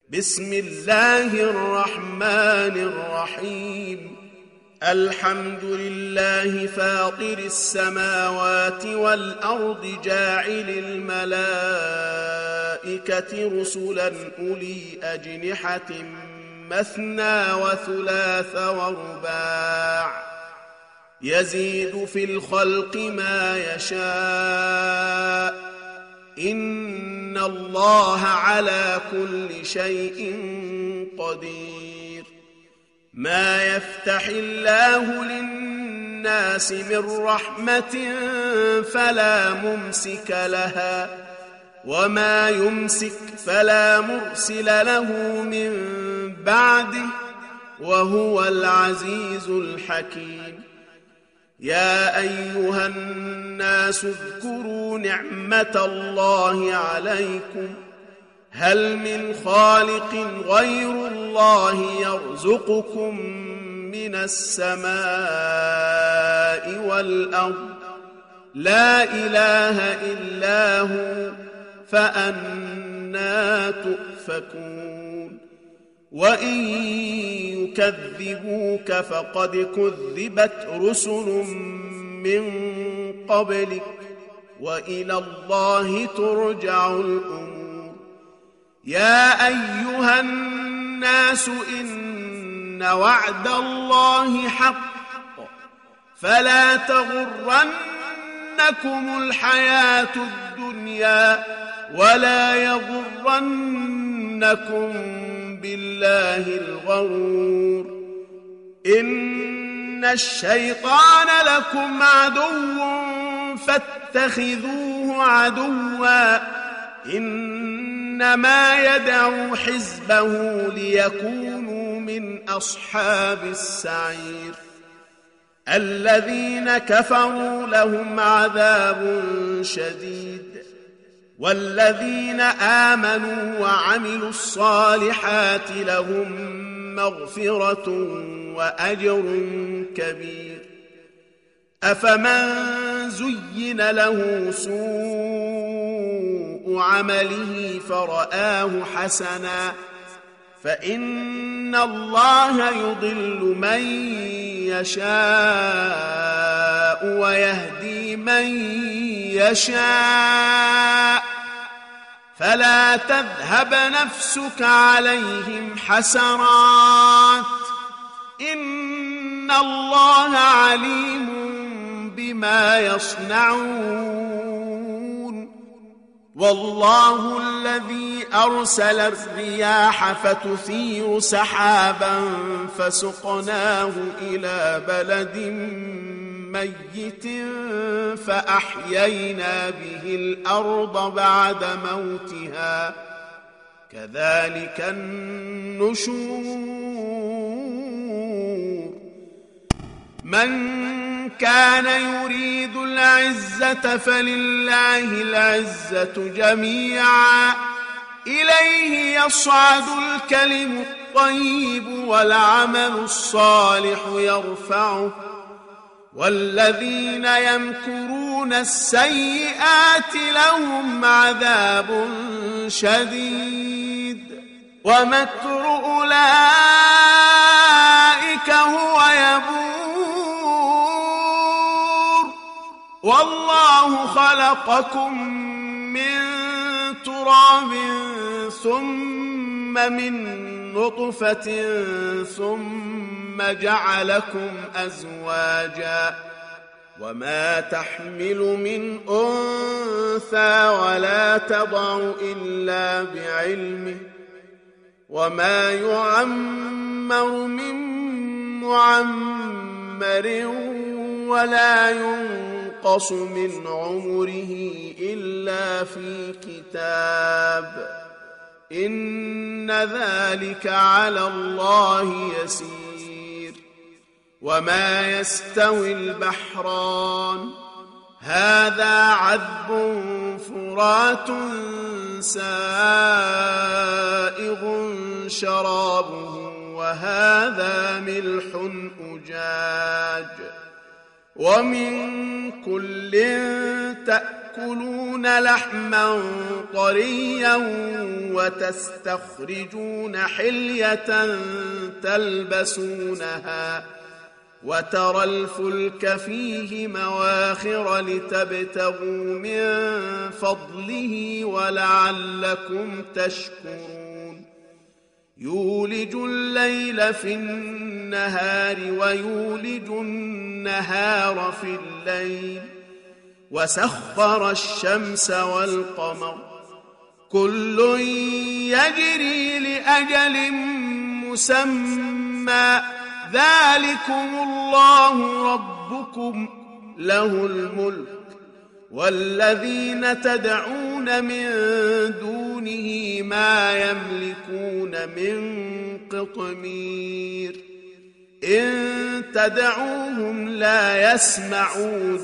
بسم الله الرحمن الرحيم. الحمد لله فاطر السماوات والأرض جاعل الملائكة رسلا أولي أجنحة مثنى وثلاث ورباع يزيد في الخلق ما يشاء إن الله على كل شيء قدير. ما يفتح الله للناس من رحمة فلا ممسك لها وما يمسك فلا مرسل له من بعده وهو العزيز الحكيم. يا أيها الناس اذكروا نعمة الله عليكم هل من خالق غير الله يرزقكم من السماء والأرض لا إله إلا هو فأنى تؤفكون. وإن يكذبوك فقد كذبت رسل من قبلك وإلى الله ترجع الأمور. يا أيها الناس إن وعد الله حق فلا تغرنكم الحياة الدنيا ولا يغرنكم بالله الغرور. إن الشيطان لكم عدو فاتخذوه عدوا إنما يدعو حزبه ليكونوا من أصحاب السعير. الذين كفروا لهم عذاب شديد والذين آمنوا وعملوا الصالحات لهم مغفرة وأجر كبير. أفمن زين له سوء عمله فرآه حسنا فإن الله يضل من يشاء ويهدي من يشاء فلا تذهب نفسك عليهم حسرات إن الله عليم بما يصنعون. والله الذي أرسل الرياح فتثير سحابا فسقناه إلى بلد ميت فأحيينا به الأرض بعد موتها كذلك النشور. من كان يريد العزة فلله العزة جميعا إليه يصعد الكلم الطيب والعمل الصالح يرفعه والذين يمكرون السيئات لهم عذاب شديد ومكر أولئك هو يبور. والله خلقكم من تراب ثم من نطفة ثم جعلكم أزواجا وما تحمل من أنثى ولا تضع إلا بعلمه وما يعمر من معمر ولا ينقص من عمره إلا في كتاب إن ذلك على الله يسير. وما يستوي البحران هذا عذب فرات سائغ شرابه وهذا ملح أجاج ومن كل تأكلون تأكلون لحما طريا وتستخرجون حلية تلبسونها وترى الفلك فيه مواخر لتبتغوا من فضله ولعلكم تشكرون يولج الليل في النهار ويولج النهار في الليل وسخر الشمس والقمر كل يجري لأجل مسمى ذلكم الله ربكم له الملك والذين تدعون من دونه ما يملكون من قطمير إن تدعوهم لا يسمعوا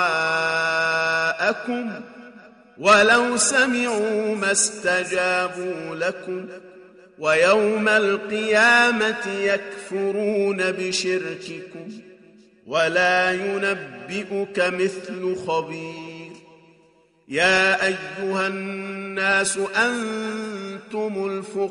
دعاءكم ولو سمعوا ما استجابوا لكم ويوم القيامة يكفرون بشرككم ولا ينبئك مثل خبير يا أيها الناس أنتم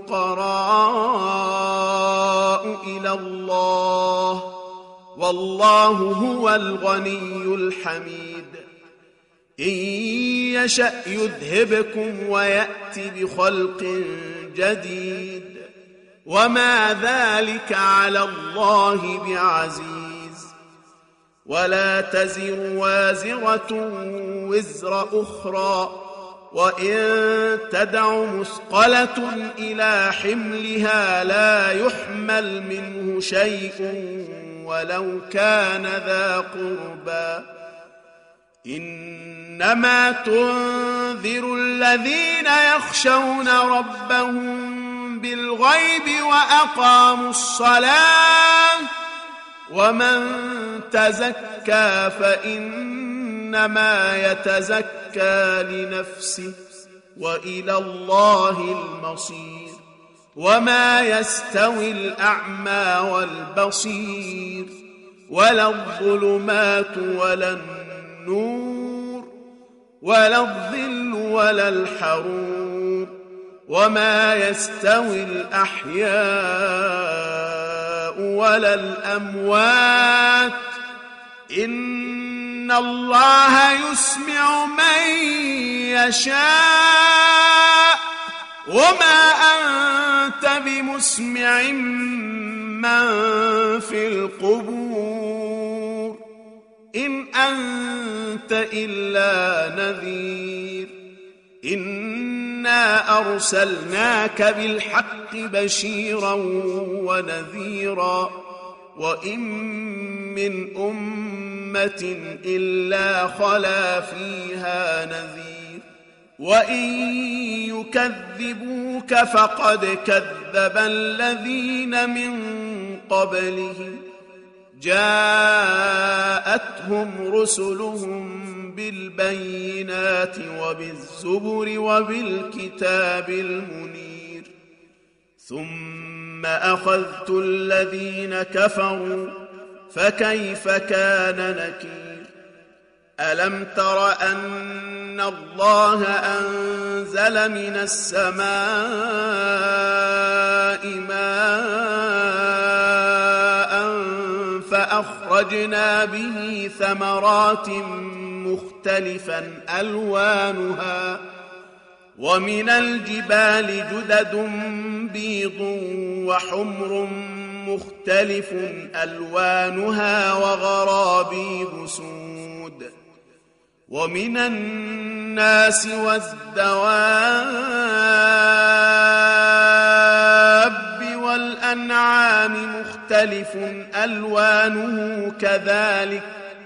الفقراء إلى الله والله هو الغني الحميد إن يشأ يذهبكم ويأتي بخلق جديد وما ذلك على الله بعزيز ولا تزر وازرة وزر أخرى وإن تدع مثقلة إلى حملها لا يحمل منه شيء ولو كان ذا قربى إنما تنذر الذين يخشون ربهم بالغيب وأقاموا الصلاة ومن تزكى فإنما يتزكى لنفسه وإلى الله المصير وما يستوي الأعمى والبصير ولا الظلمات ولا النور ولا الظل ولا الحرور وما يستوي الأحياء ولا الأموات إن الله يسمع من يشاء وما أنت بمسمع من في القبور إن أنت إلا نذير إنا أرسلناك بالحق بشيرا ونذيرا وإن من أمة إلا خلا فيها نذير وإن يكذبوك فقد كذب الذين من قبلهم جاءتهم رسلهم بالبينات وبالزبر وبالكتاب المنير ثم أخذت الذين كفروا فكيف كان نكير ألم تر أن الله أنزل من السماء ماء فأخرجنا به ثمرات مختلفا ألوانها ومن الجبال جدد بيض وحمر مختلف ألوانها وغرابيب سود ومن الناس والدواب والأنعام مختلف ألوانه كذلك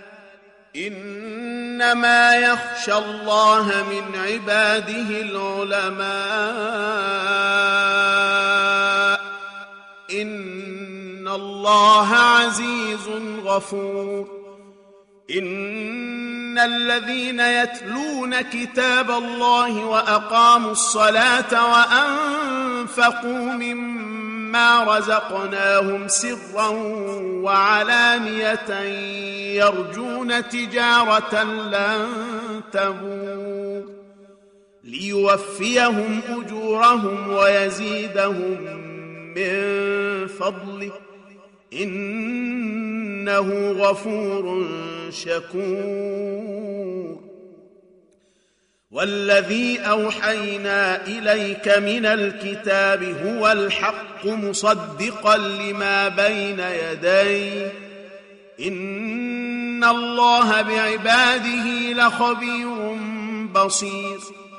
إنما يخشى الله من عباده العلماء إن الله عزيز غفور إن الذين يتلون كتاب الله وأقاموا الصلاة وأنفقوا مما مما رزقناهم سرا وعلانية يرجون تجارة لن تبور ليوفيهم أجورهم ويزيدهم من فضله إنه غفور شكور والذي أوحينا إليك من الكتاب هو الحق مصدقا لما بين يديه إن الله بعباده لخبير بصير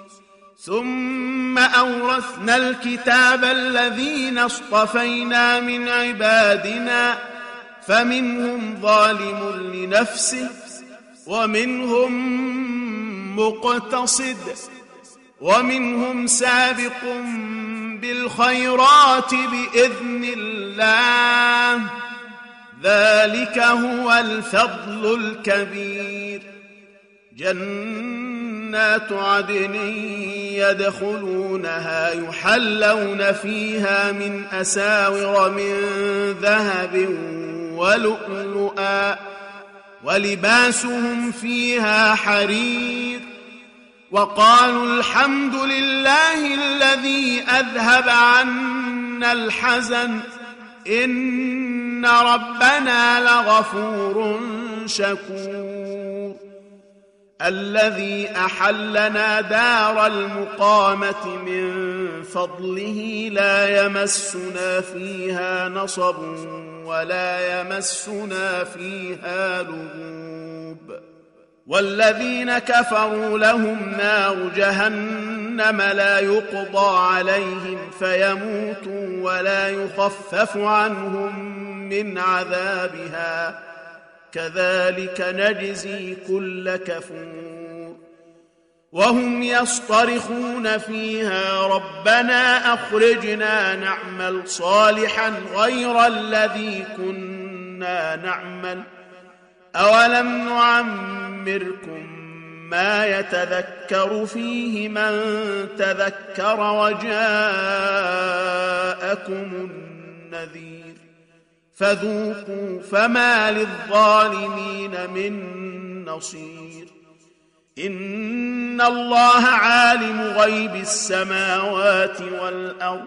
ثم أورثنا الكتاب الذين اصطفينا من عبادنا فمنهم ظالم لنفسه ومنهم مقتصد ومنهم سابق بالخيرات بإذن الله ذلك هو الفضل الكبير جنات عدن يدخلونها يحلون فيها من أساور من ذهب ولؤلؤا ولباسهم فيها حرير وقالوا الحمد لله الذي أذهب عنا الحزن إن ربنا لغفور شكور الذي أحلنا دار المقامة من فضله لا يمسنا فيها نصب ولا يمسنا فيها لغوب والذين كفروا لهم نار جهنم لا يقضى عليهم فيموتوا ولا يخفف عنهم من عذابها كذلك نجزي كل كفور وهم يصطرخون فيها ربنا أخرجنا نعمل صالحا غير الذي كنا نعمل أولم نعمركم ما يتذكر فيه من تذكر وجاءكم النذير فذوقوا فما للظالمين من نصير إن الله عالم غيب السماوات والأرض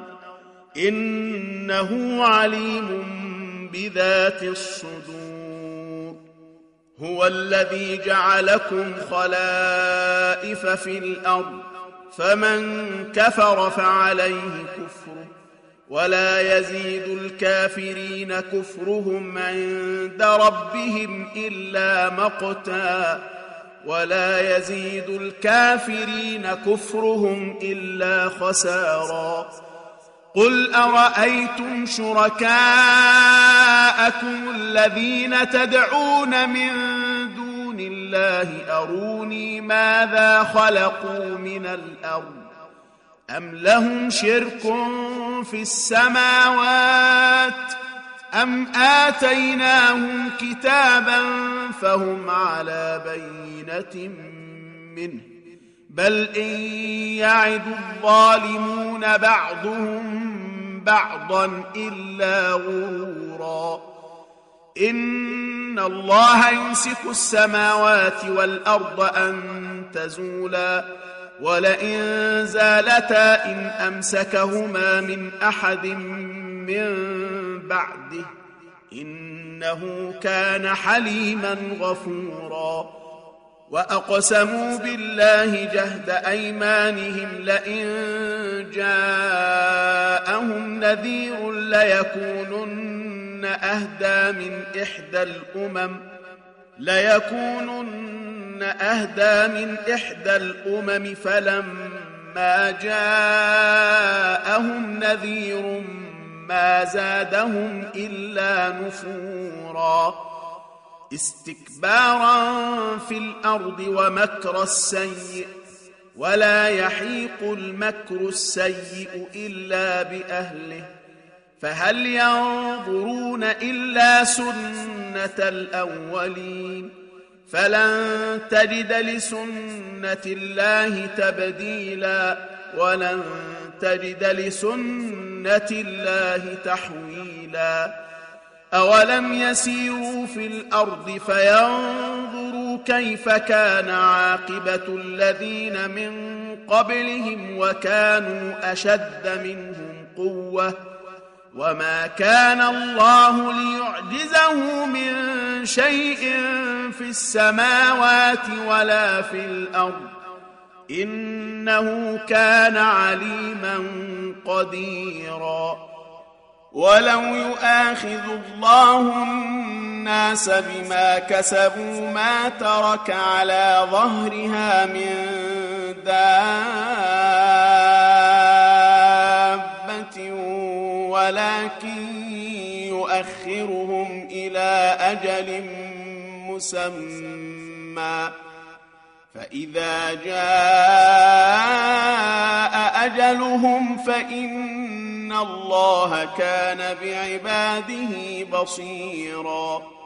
إنه عليم بذات الصدور هو الذي جعلكم خلائف في الأرض فمن كفر فعليه كفره ولا يزيد الكافرين كفرهم عند ربهم إلا مقتا ولا يزيد الكافرين كفرهم إلا خسارا قل أرأيتم شركاءكم الذين تدعون من دون الله أروني ماذا خلقوا من الأرض أم لهم شرك في السماوات أم آتيناهم كتابا فهم على بينة منه بل إن يعد الظالمون بعضهم بعضا إلا غرورا إن الله يمسك السماوات والأرض أن تزولا ولئن زالتا إن أمسكهما من أحد من بعده إنه كان حليما غفورا وأقسموا بالله جهد أيمانهم لئن جاءهم نذير ليكونن أهدى من إحدى الأمم فلما جاءهم نذير ما زادهم إلا نفورا استكبارا في الأرض ومكر السيء ولا يحيق المكر السيء إلا بأهله فهل ينظرون إلا سنة الأولين فلن تجد لسنة الله تبديلا ولن تجد لسنة الله تحويلا أولم يسيروا في الأرض فينظروا كيف كان عاقبة الذين من قبلهم وكانوا أشد منهم قوة وما كان الله ليعجزه من شيء في السماوات ولا في الأرض إنه كان عليما قديرا ولو يؤاخذ الله الناس بما كسبوا ما ترك على ظهرها من دابة ولكن يؤخرهم إلى أجل مسمى فإذا جاء أجلهم فإن الله كان بعباده بصيرا